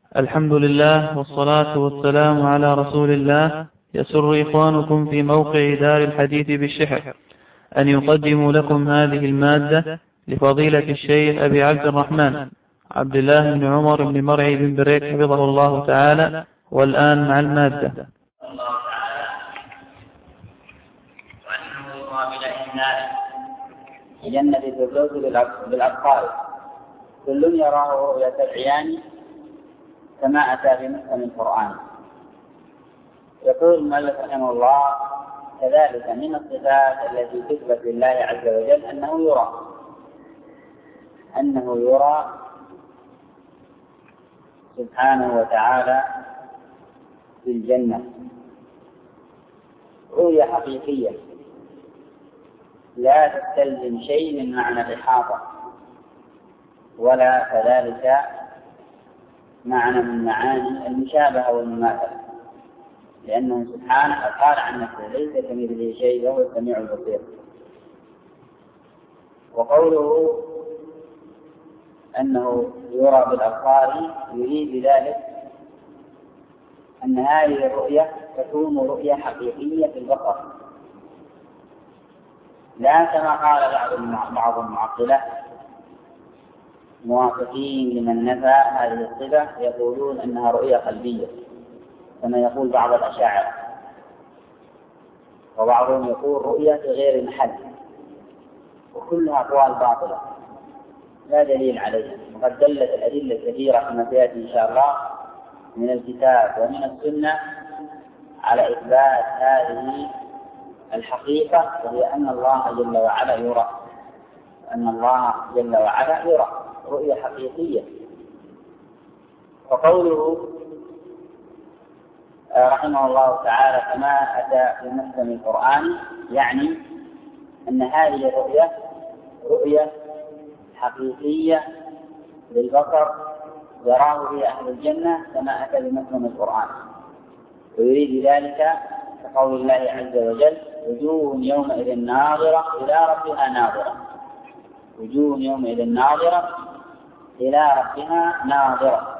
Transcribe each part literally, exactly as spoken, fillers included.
الحمد لله والصلاة والسلام على رسول الله. يسر إخوانكم في موقع دار الحديث بالشحر أن يقدموا لكم هذه المادة لفضيلة الشيخ أبي عبد الرحمن عبد الله بن عمر بن مرعي بن بريك حفظه الله تعالى. والآن مع المادة. الله تعالى وأنه قابل إنسان جنة الفردوس بالأبصار كل يراه رؤية العيان كما أتى في محكم القرآن. يقول المؤلف رحمه الله: كذلك من الصفات التي تثبت لله عز وجل أنه يرى أنه يرى سبحانه وتعالى في الجنة رؤية حقيقية لا تستلزم شيء من معنى الإحاطة ولا كذلك معنى من معاني المشابهة والمماثلة، لأنه سبحانه قال عن نفسه: ليس كمثله شيء وهو السميع البصير. وقوله أنه يرى بالأبصار يريد بذلك أن هذه الرؤية تكون رؤية حقيقية في البصر، لا كما قال بعض المعطلة موافقين لمن نفى هذه الصفة يقولون أنها رؤية قلبية كما يقول بعض الأشاعرة، وبعضهم يقول رؤية في غير محل، وكلها أقوال باطلة لا دليل عليها. وقد دلت الأدلة الكثيرة كما سيأتي إن شاء الله من الكتاب ومن السنة على إثبات هذه الحقيقة، وهي أن الله جل وعلا يرى أن الله جل وعلا يرى رؤية حقيقية. وقوله رحمه الله تعالى كما أتى في محكم القرآن يعني أن هذه الرؤية رؤية حقيقية للبصر يراه في أهل الجنة كما أتى بمحكم القرآن، ويريد ذلك كقول الله عز وجل: وجوه يومئذ ناظرة إلى ربها ناظرة. وجوه يومئذ ناظرة إلى ربها ناظرة.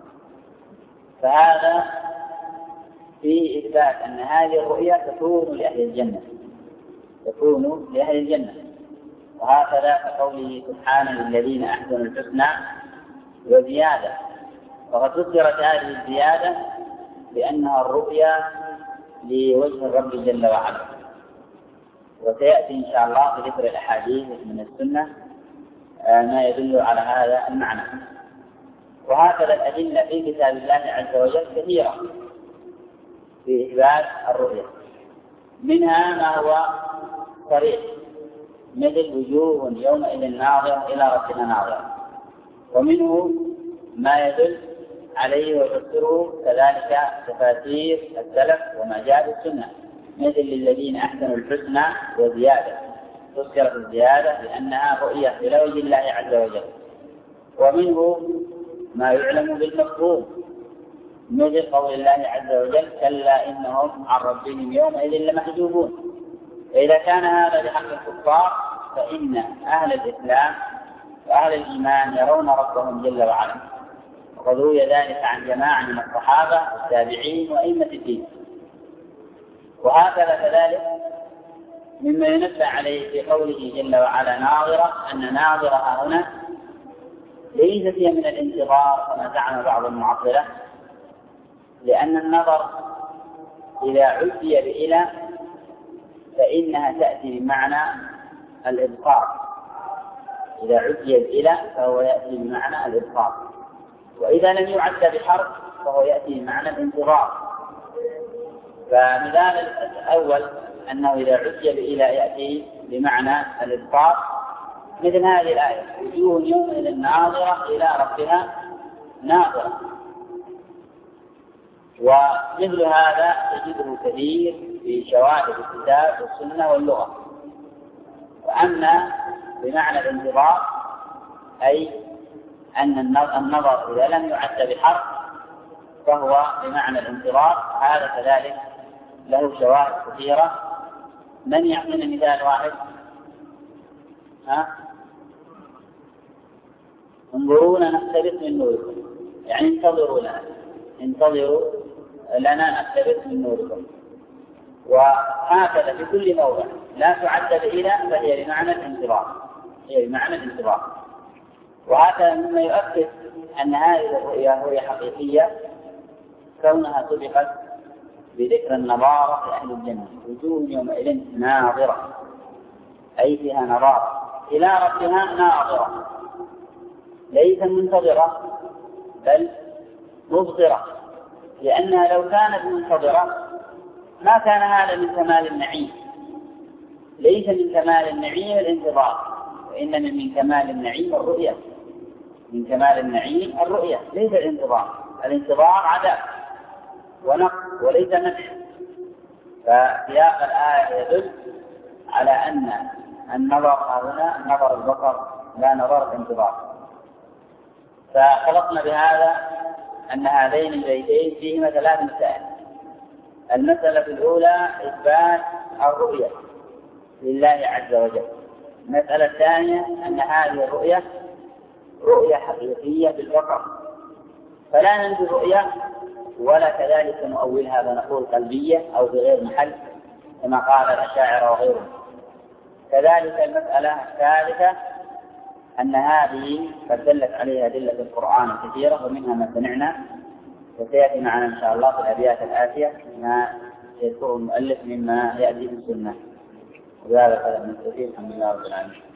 فهذا في إثبات أن هذه الرؤية تكون لأهل الجنة تكون لأهل الجنة وهكذا كقوله سبحانه: للذين أحسنوا الحسنى وزيادة. وقد ذكرت هذه الزيادة بأنها الرؤية لوجه الرب جل وعلا، وسيأتي إن شاء الله بذكر الأحاديث من السنة ما يدل على هذا المعنى. وهكذا الأدلة في كتاب الله عز وجل كثيرة في إثبات الرؤية، منها ما هو صريح مثل وجوه يومئذ ناظرة إلى ربها ناظرة، ومنه ما يدل عليه ويفسره كذلك تفاسير السلف وما جاء في السنة مثل للذين أحسنوا الحسنى وزيادة. تذكر الزيادة لأنها رؤية إلى وجه الله عز وجل. ومنه ما يعلم بالمفهوم مثل قول الله عز وجل: كلا إنهم عن ربهم يومئذ لمحجوبون. فإذا كان هذا لحق الكفار فإن أهل الإسلام وأهل الإيمان يرون ربهم جل وعلا، وقد روي ذلك عن جماعة من الصحابة والتابعين وأئمة الدين. وهكذا كذلك مما ينبه عليه في قوله جل وعلا ناظرة أن ناظرة هنا ليست هي من الانتظار كما زعم بعض المعطلة، لأن النظر إذا عدي بإلى فإنها تأتي بمعنى الإبصار. إذا عدي بإلى فهو يأتي بمعنى الإبصار، وإذا لم يعد بحرف فهو يأتي بمعنى الانتظار. فمثال الأول أنه إذا عدي بإلى يأتي بمعنى الإبصار مثل هذه الآية: وجوه يومئذ ناظرة إلى ربها ناظرة. ومثل هذا تجده كثير في شواهد الكتاب والسنة واللغة. وأما بمعنى الانتظار أي أن النظر إذا لم يعد بحرف فهو بمعنى الانتظار، هذا كذلك له شواهد كثيرة. من يعطينا مثال واحد؟ ها؟ انظرونا نقتبس من نوركم. يعني انتظروا لنا انتظروا لنا نقتبس من نوركم. وهكذا في كل موضع لا تعدد إلى فهي بمعنى الانتظار، هي بمعنى الانتظار. وهذا مما يؤكد أن هذه الرؤيا رؤيا حقيقية كونها سبقت بذكر النظارة لأهل الجنة، وجوه يومئذ ناظرة أي فيها نظارة إلى ربها ناظرة، ليس منتظرة بل مبصرة، لأنها لو كانت منتظرة ما كان هذا من كمال النعيم. ليس من كمال النعيم الانتظار، وإنما من كمال النعيم الرؤية، من كمال النعيم الرؤية ليس الانتظار. الانتظار عذاب ونقص وليس نفع. فسياق الآية يدل على أن النظر هنا نظر البصر لا نظر الانتظار. فخلصنا بهذا أن هذين البيتين فيهما ثلاث مسائل. المسألة الأولى إثبات الرؤية لله عز وجل. المسألة الثانية أن هذه الرؤية رؤية حقيقية بالبصر، فلا ننفي الرؤية ولا كذلك نؤولها ونقول قلبية أو بغير محل كما قال الأشاعرة وغيرهم. كذلك المسألة الثالثة أن هذه قد دلت عليها أدلة القرآن كثيرة، ومنها ما سمعنا وسيأتي معنا إن شاء الله في الأبيات الآتية ما يذكره المؤلف مما يأتي في السنة. وبهذا قال ابن كثير الحمد لله رب العالمين.